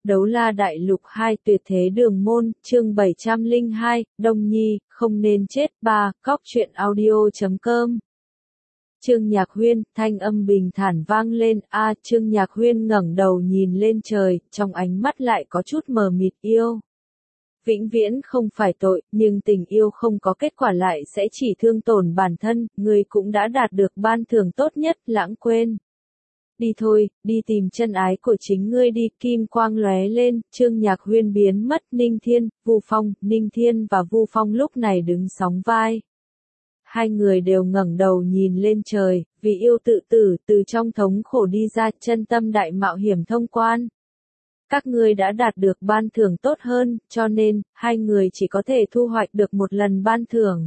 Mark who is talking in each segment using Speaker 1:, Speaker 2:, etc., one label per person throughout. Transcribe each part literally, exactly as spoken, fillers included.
Speaker 1: Đấu La Đại Lục hai Tuyệt Thế Đường Môn, chương bảy trăm lẻ hai, Đông Nhi, không nên chết ba, cóc truyện audio chấm com. Trương Nhạc Huyên, thanh âm bình thản vang lên, a, Trương Nhạc Huyên ngẩng đầu nhìn lên trời, trong ánh mắt lại có chút mờ mịt. Yêu vĩnh viễn không phải tội, nhưng tình yêu không có kết quả lại sẽ chỉ thương tổn bản thân, người cũng đã đạt được ban thưởng tốt nhất, lãng quên. Đi thôi, đi tìm chân ái của chính ngươi đi. Kim quang lóe lên, Trương Nhạc Huyên biến mất. Ninh Thiên, Vu Phong, Ninh Thiên và Vu Phong lúc này đứng sóng vai. Hai người đều ngẩng đầu nhìn lên trời, vì yêu tự tử, từ trong thống khổ đi ra, chân tâm đại mạo hiểm thông quan. Các ngươi đã đạt được ban thưởng tốt hơn, cho nên, hai người chỉ có thể thu hoạch được một lần ban thưởng.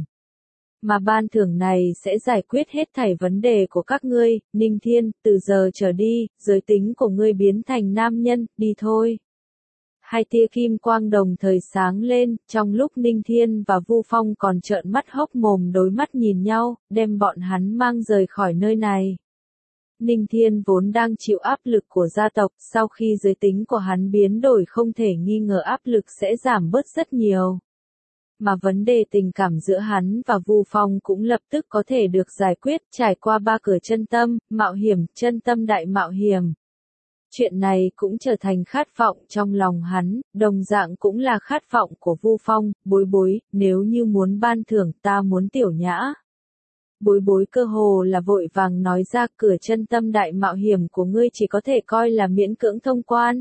Speaker 1: Mà ban thưởng này sẽ giải quyết hết thảy vấn đề của các ngươi. Ninh Thiên, từ giờ trở đi, giới tính của ngươi biến thành nam nhân, đi thôi. Hai tia kim quang đồng thời sáng lên, trong lúc Ninh Thiên và Vu Phong còn trợn mắt hốc mồm đối mắt nhìn nhau, đem bọn hắn mang rời khỏi nơi này. Ninh Thiên vốn đang chịu áp lực của gia tộc, sau khi giới tính của hắn biến đổi không thể nghi ngờ áp lực sẽ giảm bớt rất nhiều. Mà vấn đề tình cảm giữa hắn và Vu Phong cũng lập tức có thể được giải quyết, trải qua ba cửa chân tâm, mạo hiểm, chân tâm đại mạo hiểm. Chuyện này cũng trở thành khát vọng trong lòng hắn, đồng dạng cũng là khát vọng của Vu Phong. Bối bối, nếu như muốn ban thưởng, ta muốn tiểu nhã. Bối bối cơ hồ là vội vàng nói ra, cửa chân tâm đại mạo hiểm của ngươi chỉ có thể coi là miễn cưỡng thông quan.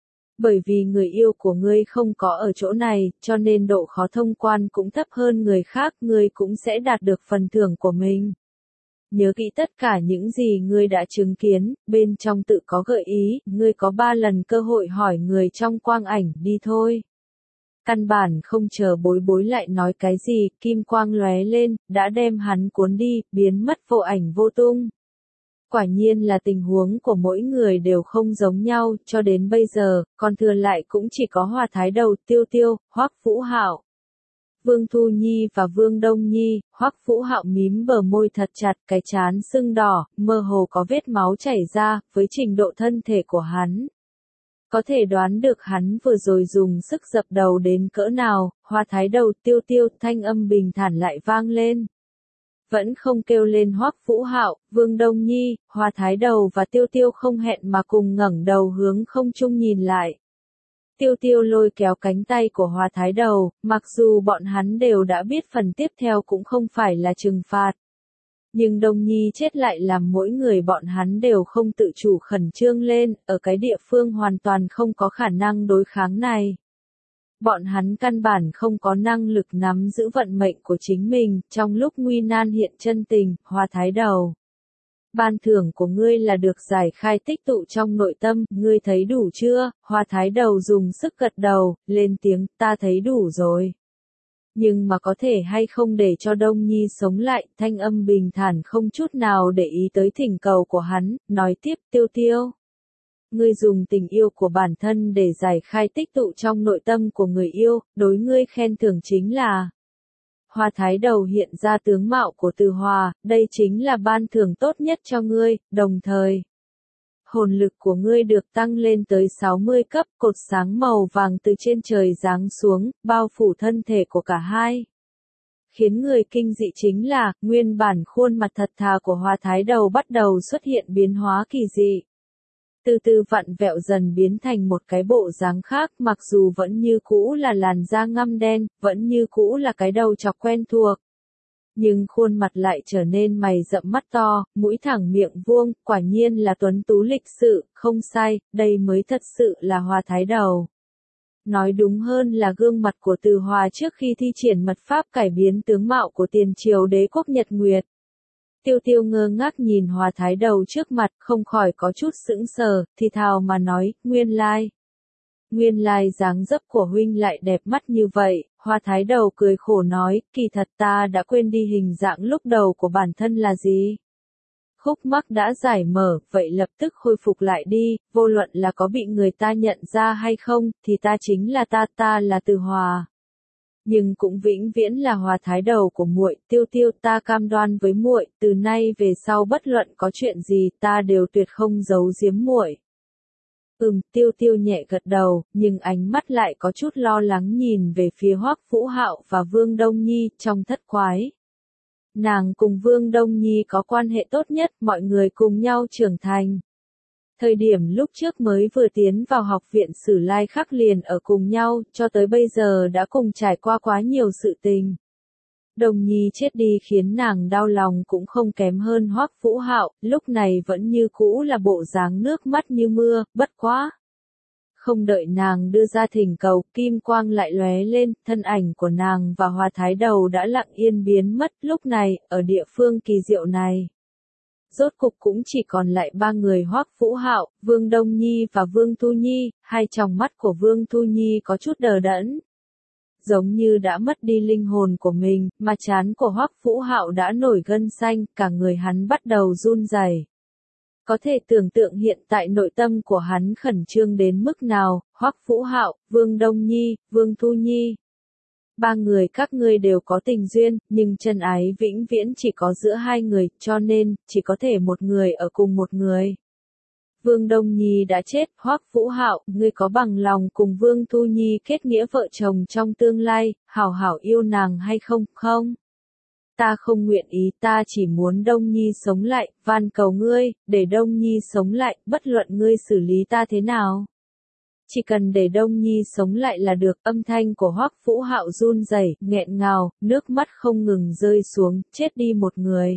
Speaker 1: Bởi vì người yêu của ngươi không có ở chỗ này, cho nên độ khó thông quan cũng thấp hơn người khác, ngươi cũng sẽ đạt được phần thưởng của mình. Nhớ kỹ tất cả những gì ngươi đã chứng kiến, bên trong tự có gợi ý, ngươi có ba lần cơ hội hỏi người trong quang ảnh, đi thôi. Căn bản không chờ bối bối lại nói cái gì, kim quang lóe lên, đã đem hắn cuốn đi, biến mất vô ảnh vô tung. Quả nhiên là tình huống của mỗi người đều không giống nhau, cho đến bây giờ, còn thừa lại cũng chỉ có Hoa Thái Đầu, Tiêu Tiêu, Hoắc Vũ Hạo. Vương Thu Nhi và Vương Đông Nhi. Hoắc Vũ Hạo mím bờ môi thật chặt, cái trán sưng đỏ, mơ hồ có vết máu chảy ra, với trình độ thân thể của hắn. Có thể đoán được hắn vừa rồi dùng sức dập đầu đến cỡ nào. Hoa Thái Đầu, Tiêu Tiêu, thanh âm bình thản lại vang lên. Vẫn không kêu lên Hoắc Vũ Hạo, Vương Đông Nhi, Hoa Thái Đầu và Tiêu Tiêu không hẹn mà cùng ngẩng đầu hướng không trung nhìn lại. Tiêu Tiêu lôi kéo cánh tay của Hoa Thái Đầu, mặc dù bọn hắn đều đã biết phần tiếp theo cũng không phải là trừng phạt. Nhưng Đông Nhi chết lại làm mỗi người bọn hắn đều không tự chủ khẩn trương lên, ở cái địa phương hoàn toàn không có khả năng đối kháng này. Bọn hắn căn bản không có năng lực nắm giữ vận mệnh của chính mình, trong lúc nguy nan hiện chân tình. Hoa Thái Đầu, ban thưởng của ngươi là được giải khai tích tụ trong nội tâm, ngươi thấy đủ chưa? Hoa Thái Đầu dùng sức gật đầu, lên tiếng, ta thấy đủ rồi. Nhưng mà có thể hay không để cho Đông Nhi sống lại, thanh âm bình thản không chút nào để ý tới thỉnh cầu của hắn, nói tiếp, Tiêu Tiêu. Ngươi dùng tình yêu của bản thân để giải khai tích tụ trong nội tâm của người yêu, đối ngươi khen thưởng chính là. Hoa Thái Đầu hiện ra tướng mạo của Từ Hòa, đây chính là ban thưởng tốt nhất cho ngươi, đồng thời. Hồn lực của ngươi được tăng lên tới sáu mươi cấp, cột sáng màu vàng từ trên trời giáng xuống, bao phủ thân thể của cả hai. Khiến người kinh dị chính là, nguyên bản khuôn mặt thật thà của Hoa Thái Đầu bắt đầu xuất hiện biến hóa kỳ dị. Từ từ vặn vẹo dần biến thành một cái bộ dáng khác, mặc dù vẫn như cũ là làn da ngăm đen, vẫn như cũ là cái đầu chọc quen thuộc. Nhưng khuôn mặt lại trở nên mày rậm mắt to, mũi thẳng miệng vuông, quả nhiên là tuấn tú lịch sự, không sai, đây mới thật sự là Hoa Thái Đầu. Nói đúng hơn là gương mặt của Từ Hòa trước khi thi triển mật pháp cải biến tướng mạo của tiền triều đế quốc Nhật Nguyệt. Tiêu Tiêu ngơ ngác nhìn Hoa Thái Đầu trước mặt, không khỏi có chút sững sờ, thì thào mà nói, nguyên lai. Nguyên lai dáng dấp của huynh lại đẹp mắt như vậy. Hoa Thái Đầu cười khổ nói, kỳ thật ta đã quên đi hình dạng lúc đầu của bản thân là gì. Khúc mắc đã giải mở, vậy lập tức khôi phục lại đi, vô luận là có bị người ta nhận ra hay không, thì ta chính là ta, ta là Từ Hòa. Nhưng cũng vĩnh viễn là Hoa Thái Đầu của muội. Tiêu Tiêu, ta cam đoan với muội, từ nay về sau bất luận có chuyện gì ta đều tuyệt không giấu giếm muội. Ừm, Tiêu Tiêu nhẹ gật đầu, nhưng ánh mắt lại có chút lo lắng nhìn về phía Hoắc Vũ Hạo và Vương Đông Nhi trong thất quái. Nàng cùng Vương Đông Nhi có quan hệ tốt nhất, mọi người cùng nhau trưởng thành. Thời điểm lúc trước mới vừa tiến vào học viện Sử Lai Khắc liền ở cùng nhau, cho tới bây giờ đã cùng trải qua quá nhiều sự tình. Đồng Nhi chết đi khiến nàng đau lòng cũng không kém hơn Hoắc Vũ Hạo, lúc này vẫn như cũ là bộ dáng nước mắt như mưa, bất quá. Không đợi nàng đưa ra thỉnh cầu, kim quang lại lóe lên, thân ảnh của nàng và Hoa Thái Đầu đã lặng yên biến mất, lúc này, ở địa phương kỳ diệu này. Rốt cục cũng chỉ còn lại ba người Hoắc Vũ Hạo, Vương Đông Nhi và Vương Thu Nhi, hai tròng mắt của Vương Thu Nhi có chút đờ đẫn. Giống như đã mất đi linh hồn của mình, mà trán của Hoắc Vũ Hạo đã nổi gân xanh, cả người hắn bắt đầu run rẩy. Có thể tưởng tượng hiện tại nội tâm của hắn khẩn trương đến mức nào, Hoắc Vũ Hạo, Vương Đông Nhi, Vương Thu Nhi. Ba người các ngươi đều có tình duyên, nhưng chân ái vĩnh viễn chỉ có giữa hai người, cho nên, chỉ có thể một người ở cùng một người. Vương Đông Nhi đã chết, Hoắc Vũ Hạo, ngươi có bằng lòng cùng Vương Thu Nhi kết nghĩa vợ chồng trong tương lai, hảo hảo yêu nàng hay không, không? Ta không nguyện ý, ta chỉ muốn Đông Nhi sống lại, van cầu ngươi, để Đông Nhi sống lại, bất luận ngươi xử lý ta thế nào. Chỉ cần để Đông Nhi sống lại là được, âm thanh của Hoắc Vũ Hạo run rẩy, nghẹn ngào, nước mắt không ngừng rơi xuống, chết đi một người.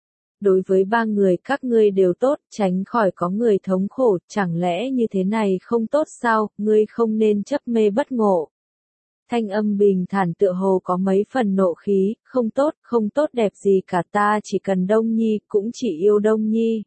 Speaker 1: Đối với ba người các ngươi đều tốt, tránh khỏi có người thống khổ, chẳng lẽ như thế này không tốt sao, ngươi không nên chấp mê bất ngộ. Thanh âm bình thản tựa hồ có mấy phần nộ khí, không tốt, không tốt đẹp gì cả, ta chỉ cần Đông Nhi, cũng chỉ yêu Đông Nhi.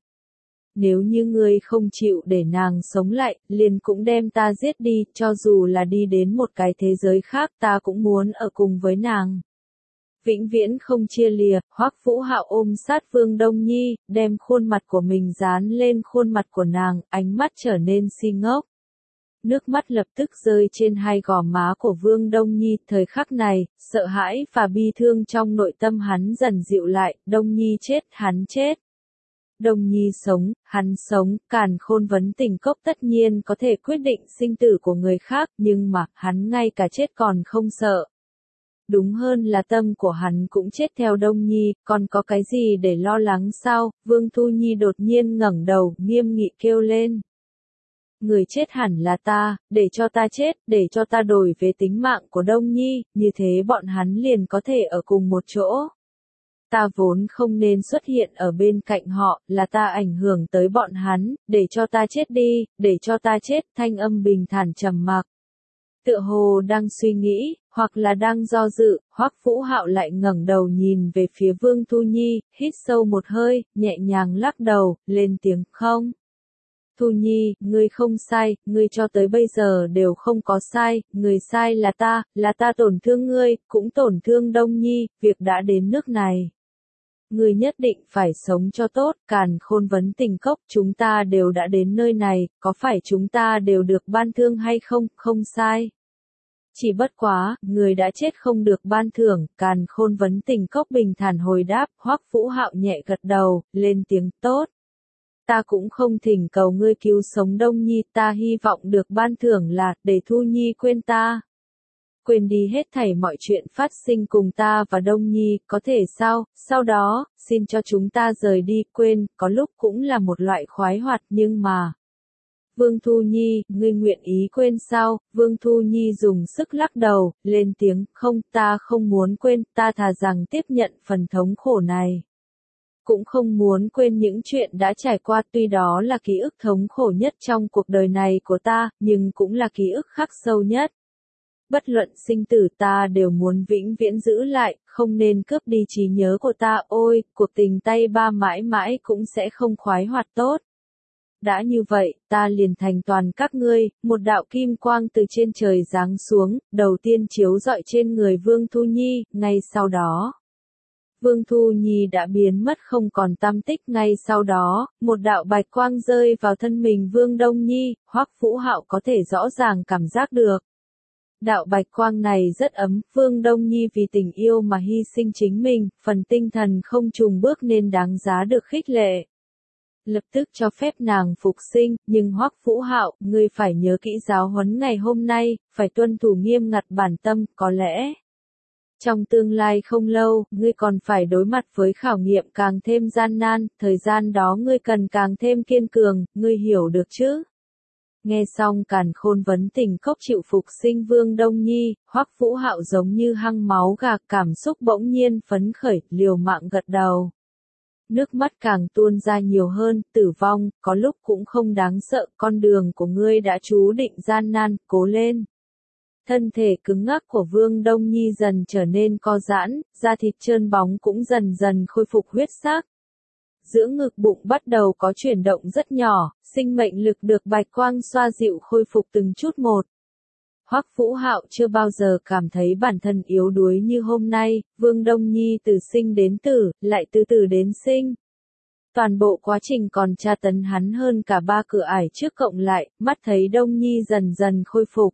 Speaker 1: Nếu như ngươi không chịu để nàng sống lại, liền cũng đem ta giết đi, cho dù là đi đến một cái thế giới khác ta cũng muốn ở cùng với nàng. Vĩnh viễn không chia lìa, Hoắc Vũ Hạo ôm sát Vương Đông Nhi, đem khuôn mặt của mình dán lên khuôn mặt của nàng, ánh mắt trở nên si ngốc. Nước mắt lập tức rơi trên hai gò má của Vương Đông Nhi, thời khắc này, sợ hãi và bi thương trong nội tâm hắn dần dịu lại, Đông Nhi chết, hắn chết. Đông Nhi sống, hắn sống, càn khôn vấn tình cốc tất nhiên có thể quyết định sinh tử của người khác, nhưng mà, hắn ngay cả chết còn không sợ. Đúng hơn là tâm của hắn cũng chết theo Đông Nhi, còn có cái gì để lo lắng sao? Vương Thu Nhi đột nhiên ngẩng đầu, nghiêm nghị kêu lên. Người chết hẳn là ta, để cho ta chết, để cho ta đổi về tính mạng của Đông Nhi, như thế bọn hắn liền có thể ở cùng một chỗ. Ta vốn không nên xuất hiện ở bên cạnh họ, là ta ảnh hưởng tới bọn hắn, để cho ta chết đi, để cho ta chết, thanh âm bình thản trầm mặc. Tựa hồ đang suy nghĩ, hoặc là đang do dự, Hoắc Vũ Hạo lại ngẩng đầu nhìn về phía Vương Thu Nhi, hít sâu một hơi, nhẹ nhàng lắc đầu, lên tiếng không. Thu Nhi, ngươi không sai, ngươi cho tới bây giờ đều không có sai, người sai là ta, là ta tổn thương ngươi, cũng tổn thương Đông Nhi, việc đã đến nước này. Ngươi nhất định phải sống cho tốt, càn khôn vấn tình cốc, chúng ta đều đã đến nơi này, có phải chúng ta đều được ban thương hay không, không sai. Chỉ bất quá, người đã chết không được ban thưởng, càn khôn vấn tình cốc bình thản hồi đáp, Hoắc Vũ Hạo nhẹ gật đầu, lên tiếng tốt. Ta cũng không thỉnh cầu ngươi cứu sống Đông Nhi, ta hy vọng được ban thưởng là, để Thu Nhi quên ta. Quên đi hết thảy mọi chuyện phát sinh cùng ta và Đông Nhi, có thể sao, sau đó, xin cho chúng ta rời đi, quên, có lúc cũng là một loại khoái hoạt nhưng mà. Vương Thu Nhi, ngươi nguyện ý quên sao? Vương Thu Nhi dùng sức lắc đầu, lên tiếng, không, ta không muốn quên, ta thà rằng tiếp nhận phần thống khổ này. Cũng không muốn quên những chuyện đã trải qua, tuy đó là ký ức thống khổ nhất trong cuộc đời này của ta, nhưng cũng là ký ức khắc sâu nhất. Bất luận sinh tử ta đều muốn vĩnh viễn giữ lại, không nên cướp đi trí nhớ của ta, ôi, cuộc tình tay ba mãi mãi cũng sẽ không khoái hoạt tốt. Đã như vậy, ta liền thành toàn các ngươi, một đạo kim quang từ trên trời giáng xuống, đầu tiên chiếu rọi trên người Vương Thu Nhi, ngay sau đó. Vương Thu Nhi đã biến mất không còn tăm tích, ngay sau đó, một đạo bạch quang rơi vào thân mình Vương Đông Nhi, Hoắc Vũ Hạo có thể rõ ràng cảm giác được. Đạo bạch quang này rất ấm, Vương Đông Nhi vì tình yêu mà hy sinh chính mình, phần tinh thần không trùng bước nên đáng giá được khích lệ. lập tức cho phép nàng phục sinh, nhưng Hoắc Vũ Hạo, ngươi phải nhớ kỹ giáo huấn ngày hôm nay, phải tuân thủ nghiêm ngặt bản tâm, có lẽ trong tương lai không lâu, ngươi còn phải đối mặt với khảo nghiệm càng thêm gian nan, thời gian đó ngươi cần càng thêm kiên cường, ngươi hiểu được chứ? Nghe xong Càn Khôn vấn tình cốc chịu phục sinh Vương Đông Nhi, Hoắc Vũ Hạo giống như hăng máu gà, cảm xúc bỗng nhiên phấn khởi, liều mạng gật đầu. Nước mắt càng tuôn ra nhiều hơn, tử vong, có lúc cũng không đáng sợ, con đường của ngươi đã chú định gian nan, cố lên. Thân thể cứng ngắc của Vương Đông Nhi dần trở nên co giãn, da thịt trơn bóng cũng dần dần khôi phục huyết sắc. Giữa ngực bụng bắt đầu có chuyển động rất nhỏ, sinh mệnh lực được bạch quang xoa dịu khôi phục từng chút một. Hoắc Vũ Hạo chưa bao giờ cảm thấy bản thân yếu đuối như hôm nay, Vương Đông Nhi từ sinh đến tử, lại từ tử đến sinh. Toàn bộ quá trình còn tra tấn hắn hơn cả ba cửa ải trước cộng lại, mắt thấy Đông Nhi dần dần khôi phục.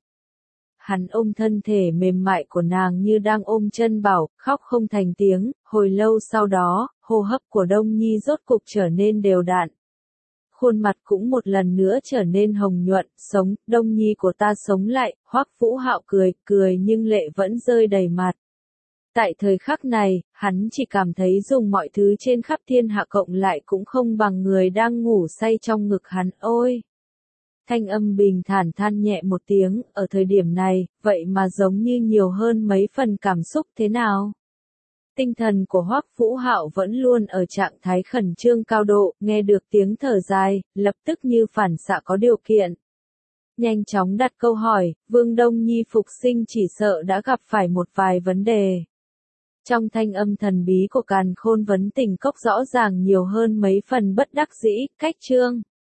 Speaker 1: Hắn ôm thân thể mềm mại của nàng như đang ôm chân bảo, khóc không thành tiếng, hồi lâu sau đó, hô hấp của Đông Nhi rốt cục trở nên đều đặn. Khuôn mặt cũng một lần nữa trở nên hồng nhuận, sống, Đông Nhi của ta sống lại, Hoắc Vũ Hạo cười, cười nhưng lệ vẫn rơi đầy mặt. Tại thời khắc này, hắn chỉ cảm thấy dùng mọi thứ trên khắp thiên hạ cộng lại cũng không bằng người đang ngủ say trong ngực hắn, ôi! Thanh âm bình thản than nhẹ một tiếng, ở thời điểm này, vậy mà giống như nhiều hơn mấy phần cảm xúc thế nào? Tinh thần của Hoắc Vũ Hạo vẫn luôn ở trạng thái khẩn trương cao độ, nghe được tiếng thở dài, lập tức như phản xạ có điều kiện. Nhanh chóng đặt câu hỏi, Vương Đông Nhi phục sinh chỉ sợ đã gặp phải một vài vấn đề. Trong thanh âm thần bí của Càn Khôn vấn tình cốc rõ ràng nhiều hơn mấy phần bất đắc dĩ, cách chương.